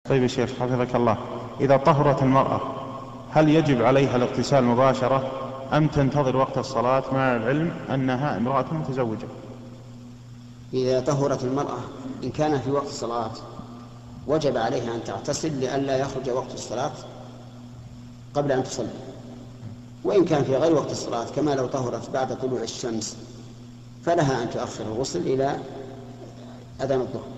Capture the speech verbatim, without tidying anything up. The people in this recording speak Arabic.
طيب يا شيخ حفظك الله، إذا طهرت المرأة هل يجب عليها الاغتسال مباشرة أم تنتظر وقت الصلاة مع العلم أنها امرأة متزوجة؟ إذا طهرت المرأة إن كان في وقت الصلاة وجب عليها أن تغتسل لئلا يخرج وقت الصلاة قبل أن تصلي، وإن كان في غير وقت الصلاة كما لو طهرت بعد طلوع الشمس فلها أن تؤخر الغسل إلى أذان الظهر.